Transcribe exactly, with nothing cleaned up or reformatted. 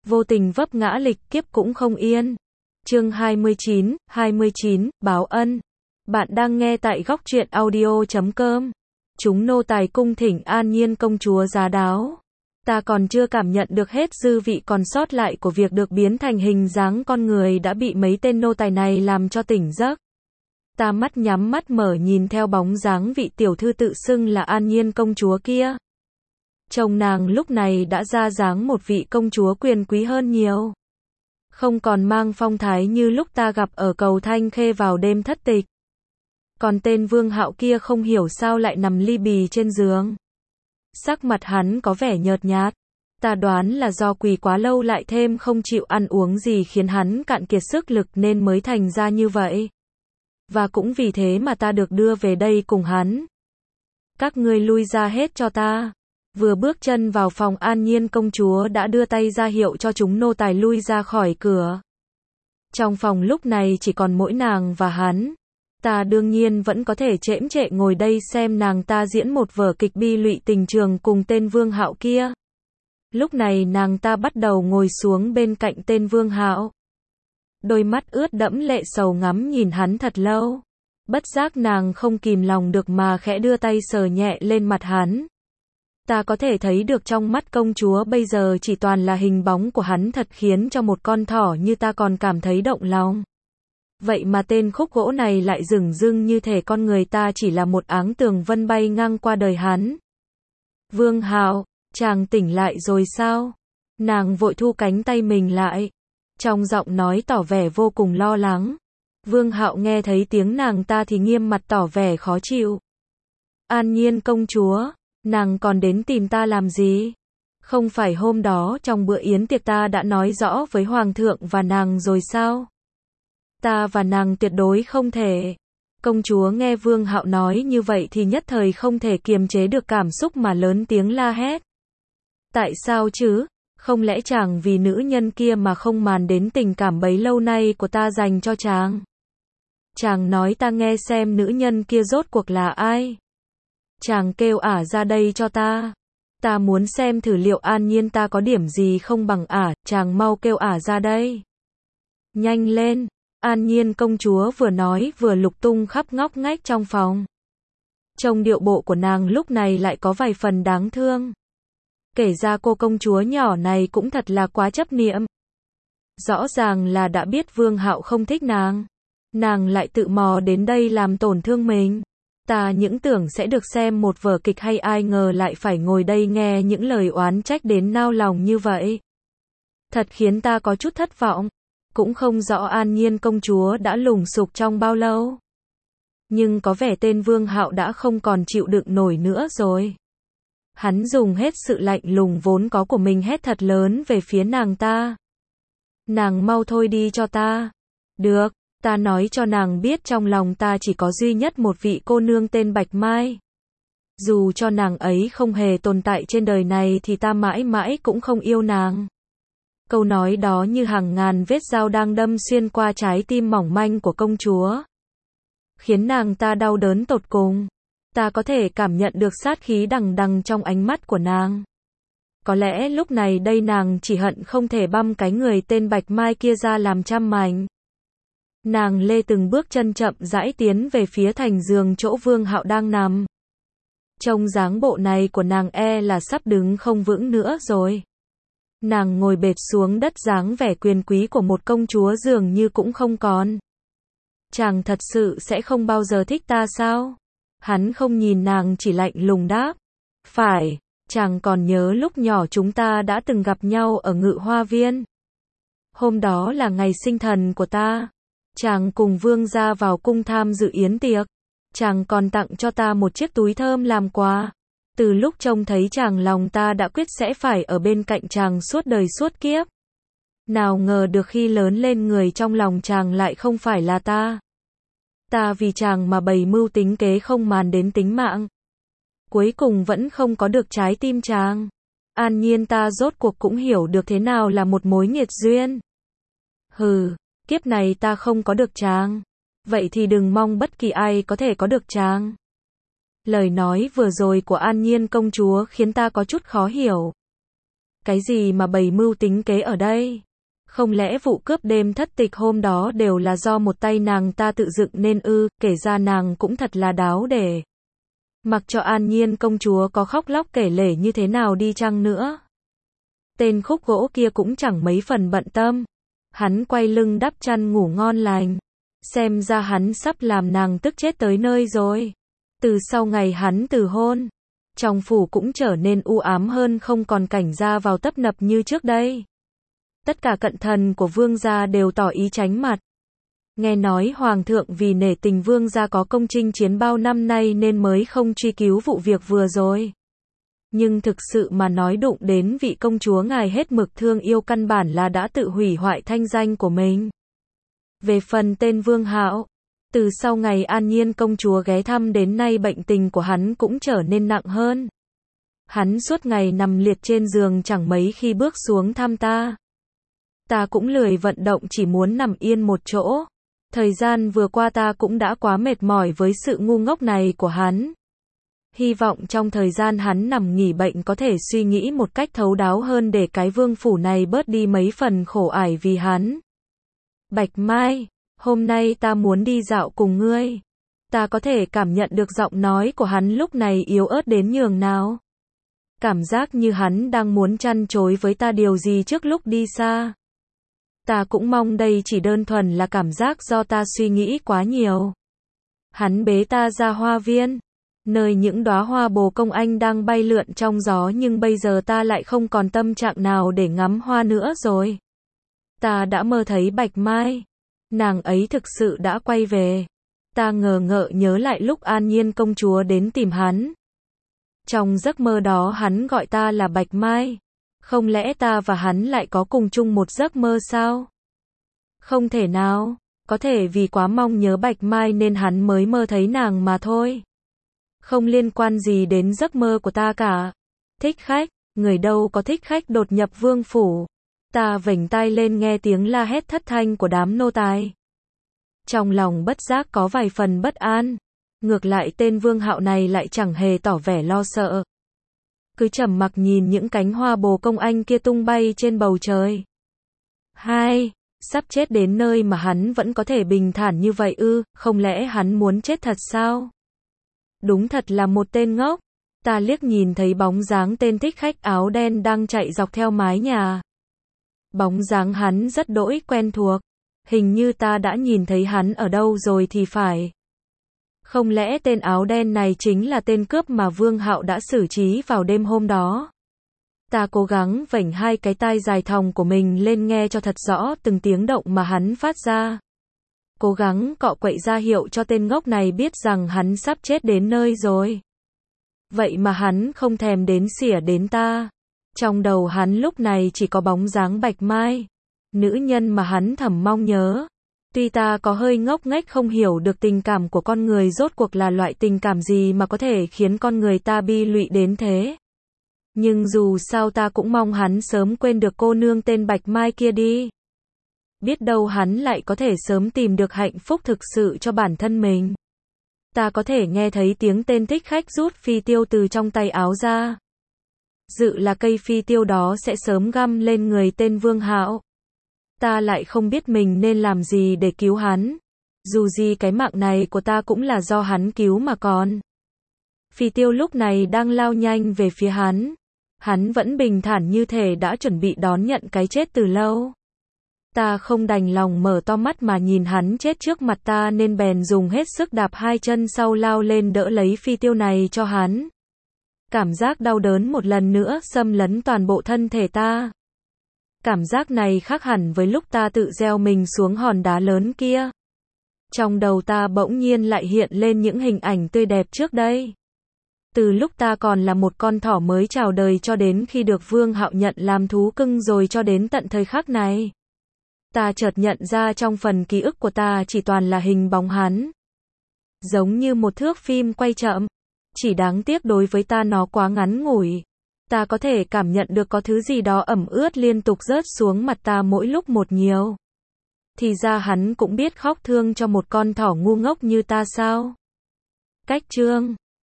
vô tình vấp ngã lịch kiếp cũng không yên. Chương hai mươi chín, hai mươi chín, báo ân. Bạn đang nghe tại góc truyện audio chấm com. Chúng nô tài cung thỉnh An Nhiên công chúa giá đáo. Ta còn chưa cảm nhận được hết dư vị còn sót lại của việc được biến thành hình dáng con người đã bị mấy tên nô tài này làm cho tỉnh giấc. Ta mắt nhắm mắt mở nhìn theo bóng dáng vị tiểu thư tự xưng là An Nhiên công chúa kia. Trông nàng lúc này đã ra dáng một vị công chúa quyền quý hơn nhiều. Không còn mang phong thái như lúc ta gặp ở cầu Thanh Khê vào đêm thất tịch. Còn tên Vương Hạo kia không hiểu sao lại nằm li bì trên giường. Sắc mặt hắn có vẻ nhợt nhạt. Ta đoán là do quỳ quá lâu lại thêm không chịu ăn uống gì khiến hắn cạn kiệt sức lực nên mới thành ra như vậy. Và cũng vì thế mà ta được đưa về đây cùng hắn. Các ngươi lui ra hết cho ta. Vừa bước chân vào phòng, An Nhiên công chúa đã đưa tay ra hiệu cho chúng nô tài lui ra khỏi cửa. Trong phòng lúc này chỉ còn mỗi nàng và hắn. Ta đương nhiên vẫn có thể chễm chệ ngồi đây xem nàng ta diễn một vở kịch bi lụy tình trường cùng tên Vương Hạo kia. Lúc này nàng ta bắt đầu ngồi xuống bên cạnh tên Vương Hạo. Đôi mắt ướt đẫm lệ sầu ngắm nhìn hắn thật lâu. Bất giác nàng không kìm lòng được mà khẽ đưa tay sờ nhẹ lên mặt hắn. Ta có thể thấy được trong mắt công chúa bây giờ chỉ toàn là hình bóng của hắn, thật khiến cho một con thỏ như ta còn cảm thấy động lòng. Vậy mà tên khúc gỗ này lại dửng dưng như thể con người ta chỉ là một áng tường vân bay ngang qua đời hắn. Vương Hạo, chàng tỉnh lại rồi sao? Nàng vội thu cánh tay mình lại. Trong giọng nói tỏ vẻ vô cùng lo lắng. Vương Hạo nghe thấy tiếng nàng ta thì nghiêm mặt tỏ vẻ khó chịu. An Nhiên công chúa, nàng còn đến tìm ta làm gì? Không phải hôm đó trong bữa yến tiệc ta đã nói rõ với hoàng thượng và nàng rồi sao? Ta và nàng tuyệt đối không thể. Công chúa nghe Vương Hạo nói như vậy thì nhất thời không thể kiềm chế được cảm xúc mà lớn tiếng la hét. Tại sao chứ? Không lẽ chàng vì nữ nhân kia mà không màng đến tình cảm bấy lâu nay của ta dành cho chàng? Chàng nói ta nghe xem nữ nhân kia rốt cuộc là ai? Chàng kêu ả ra đây cho ta. Ta muốn xem thử liệu An Nhiên ta có điểm gì không bằng ả, chàng mau kêu ả ra đây. Nhanh lên. An Nhiên công chúa vừa nói vừa lục tung khắp ngóc ngách trong phòng. Trông điệu bộ của nàng lúc này lại có vài phần đáng thương. Kể ra cô công chúa nhỏ này cũng thật là quá chấp niệm. Rõ ràng là đã biết Vương Hạo không thích nàng. Nàng lại tự mò đến đây làm tổn thương mình. Ta những tưởng sẽ được xem một vở kịch hay, ai ngờ lại phải ngồi đây nghe những lời oán trách đến nao lòng như vậy. Thật khiến ta có chút thất vọng. Cũng không rõ An Nhiên công chúa đã lùng sục trong bao lâu. Nhưng có vẻ tên Vương Hạo đã không còn chịu đựng nổi nữa rồi. Hắn dùng hết sự lạnh lùng vốn có của mình hét thật lớn về phía nàng ta. Nàng mau thôi đi cho ta. Được, ta nói cho nàng biết trong lòng ta chỉ có duy nhất một vị cô nương tên Bạch Mai. Dù cho nàng ấy không hề tồn tại trên đời này thì ta mãi mãi cũng không yêu nàng. Câu nói đó như hàng ngàn vết dao đang đâm xuyên qua trái tim mỏng manh của công chúa. Khiến nàng ta đau đớn tột cùng. Ta có thể cảm nhận được sát khí đằng đằng trong ánh mắt của nàng. Có lẽ lúc này đây nàng chỉ hận không thể băm cái người tên Bạch Mai kia ra làm trăm mảnh. Nàng lê từng bước chân chậm rãi tiến về phía thành giường chỗ Vương Hạo đang nằm. Trông dáng bộ này của nàng e là sắp đứng không vững nữa rồi. Nàng ngồi bệt xuống đất, dáng vẻ quyền quý của một công chúa dường như cũng không còn. Chàng thật sự sẽ không bao giờ thích ta sao? Hắn không nhìn nàng, chỉ lạnh lùng đáp. Phải, chàng còn nhớ lúc nhỏ chúng ta đã từng gặp nhau ở Ngự Hoa Viên. Hôm đó là ngày sinh thần của ta. Chàng cùng vương gia vào cung tham dự yến tiệc. Chàng còn tặng cho ta một chiếc túi thơm làm quà. Từ lúc trông thấy chàng lòng ta đã quyết sẽ phải ở bên cạnh chàng suốt đời suốt kiếp. Nào ngờ được khi lớn lên người trong lòng chàng lại không phải là ta. Ta vì chàng mà bày mưu tính kế không màng đến tính mạng. Cuối cùng vẫn không có được trái tim chàng. An Nhiên ta rốt cuộc cũng hiểu được thế nào là một mối nghiệt duyên. Hừ, kiếp này ta không có được chàng. Vậy thì đừng mong bất kỳ ai có thể có được chàng. Lời nói vừa rồi của An Nhiên công chúa khiến ta có chút khó hiểu. Cái gì mà bày mưu tính kế ở đây? Không lẽ vụ cướp đêm thất tịch hôm đó đều là do một tay nàng ta tự dựng nên ư? Kể ra nàng cũng thật là đáo để. Mặc cho An Nhiên công chúa có khóc lóc kể lể như thế nào đi chăng nữa. Tên khúc gỗ kia cũng chẳng mấy phần bận tâm. Hắn quay lưng đắp chăn ngủ ngon lành. Xem ra hắn sắp làm nàng tức chết tới nơi rồi. Từ sau ngày hắn từ hôn, trong phủ cũng trở nên u ám hơn, không còn cảnh ra vào tấp nập như trước đây. Tất cả cận thần của vương gia đều tỏ ý tránh mặt. Nghe nói hoàng thượng vì nể tình vương gia có công chinh chiến bao năm nay nên mới không truy cứu vụ việc vừa rồi. Nhưng thực sự mà nói, đụng đến vị công chúa ngài hết mực thương yêu căn bản là đã tự hủy hoại thanh danh của mình. Về phần tên Vương Hạo, từ sau ngày An Nhiên công chúa ghé thăm đến nay bệnh tình của hắn cũng trở nên nặng hơn. Hắn suốt ngày nằm liệt trên giường, chẳng mấy khi bước xuống thăm ta. Ta cũng lười vận động, chỉ muốn nằm yên một chỗ. Thời gian vừa qua ta cũng đã quá mệt mỏi với sự ngu ngốc này của hắn. Hy vọng trong thời gian hắn nằm nghỉ bệnh có thể suy nghĩ một cách thấu đáo hơn để cái vương phủ này bớt đi mấy phần khổ ải vì hắn. Bạch Mai, hôm nay ta muốn đi dạo cùng ngươi. Ta có thể cảm nhận được giọng nói của hắn lúc này yếu ớt đến nhường nào. Cảm giác như hắn đang muốn trăn trối với ta điều gì trước lúc đi xa. Ta cũng mong đây chỉ đơn thuần là cảm giác do ta suy nghĩ quá nhiều. Hắn bế ta ra hoa viên, nơi những đóa hoa bồ công anh đang bay lượn trong gió, nhưng bây giờ ta lại không còn tâm trạng nào để ngắm hoa nữa rồi. Ta đã mơ thấy Bạch Mai. Nàng ấy thực sự đã quay về. Ta ngờ ngợ nhớ lại lúc An Nhiên công chúa đến tìm hắn. Trong giấc mơ đó hắn gọi ta là Bạch Mai. Không lẽ ta và hắn lại có cùng chung một giấc mơ sao? Không thể nào, có thể vì quá mong nhớ Bạch Mai nên hắn mới mơ thấy nàng mà thôi. Không liên quan gì đến giấc mơ của ta cả. Thích khách, người đâu có thích khách đột nhập vương phủ. Ta vểnh tai lên nghe tiếng la hét thất thanh của đám nô tài. Trong lòng bất giác có vài phần bất an. Ngược lại tên Vương Hạo này lại chẳng hề tỏ vẻ lo sợ. Cứ trầm mặc nhìn những cánh hoa bồ công anh kia tung bay trên bầu trời. Hai, sắp chết đến nơi mà hắn vẫn có thể bình thản như vậy ư? Không lẽ hắn muốn chết thật sao? Đúng thật là một tên ngốc. Ta liếc nhìn thấy bóng dáng tên thích khách áo đen đang chạy dọc theo mái nhà. Bóng dáng hắn rất đỗi quen thuộc. Hình như ta đã nhìn thấy hắn ở đâu rồi thì phải. Không lẽ tên áo đen này chính là tên cướp mà Vương Hạo đã xử trí vào đêm hôm đó? Ta cố gắng vểnh hai cái tai dài thòng của mình lên nghe cho thật rõ từng tiếng động mà hắn phát ra. Cố gắng cọ quậy ra hiệu cho tên ngốc này biết rằng hắn sắp chết đến nơi rồi. Vậy mà hắn không thèm đến xỉa đến ta. Trong đầu hắn lúc này chỉ có bóng dáng Bạch Mai, nữ nhân mà hắn thầm mong nhớ. Tuy ta có hơi ngốc nghếch không hiểu được tình cảm của con người rốt cuộc là loại tình cảm gì mà có thể khiến con người ta bi lụy đến thế. Nhưng dù sao ta cũng mong hắn sớm quên được cô nương tên Bạch Mai kia đi. Biết đâu hắn lại có thể sớm tìm được hạnh phúc thực sự cho bản thân mình. Ta có thể nghe thấy tiếng tên thích khách rút phi tiêu từ trong tay áo ra. Dự là cây phi tiêu đó sẽ sớm găm lên người tên Vương Hạo. Ta lại không biết mình nên làm gì để cứu hắn. Dù gì cái mạng này của ta cũng là do hắn cứu mà còn. Phi tiêu lúc này đang lao nhanh về phía hắn. Hắn vẫn bình thản như thể đã chuẩn bị đón nhận cái chết từ lâu. Ta không đành lòng mở to mắt mà nhìn hắn chết trước mặt ta nên bèn dùng hết sức đạp hai chân sau lao lên đỡ lấy phi tiêu này cho hắn. Cảm giác đau đớn một lần nữa xâm lấn toàn bộ thân thể ta. Cảm giác này khác hẳn với lúc ta tự gieo mình xuống hòn đá lớn kia. Trong đầu ta bỗng nhiên lại hiện lên những hình ảnh tươi đẹp trước đây. Từ lúc ta còn là một con thỏ mới chào đời cho đến khi được Vương Hạo nhận làm thú cưng rồi cho đến tận thời khắc này. Ta chợt nhận ra trong phần ký ức của ta chỉ toàn là hình bóng hắn. Giống như một thước phim quay chậm. Chỉ đáng tiếc đối với ta nó quá ngắn ngủi. Ta có thể cảm nhận được có thứ gì đó ẩm ướt liên tục rớt xuống mặt ta mỗi lúc một nhiều. Thì ra hắn cũng biết khóc thương cho một con thỏ ngu ngốc như ta sao? Cách chương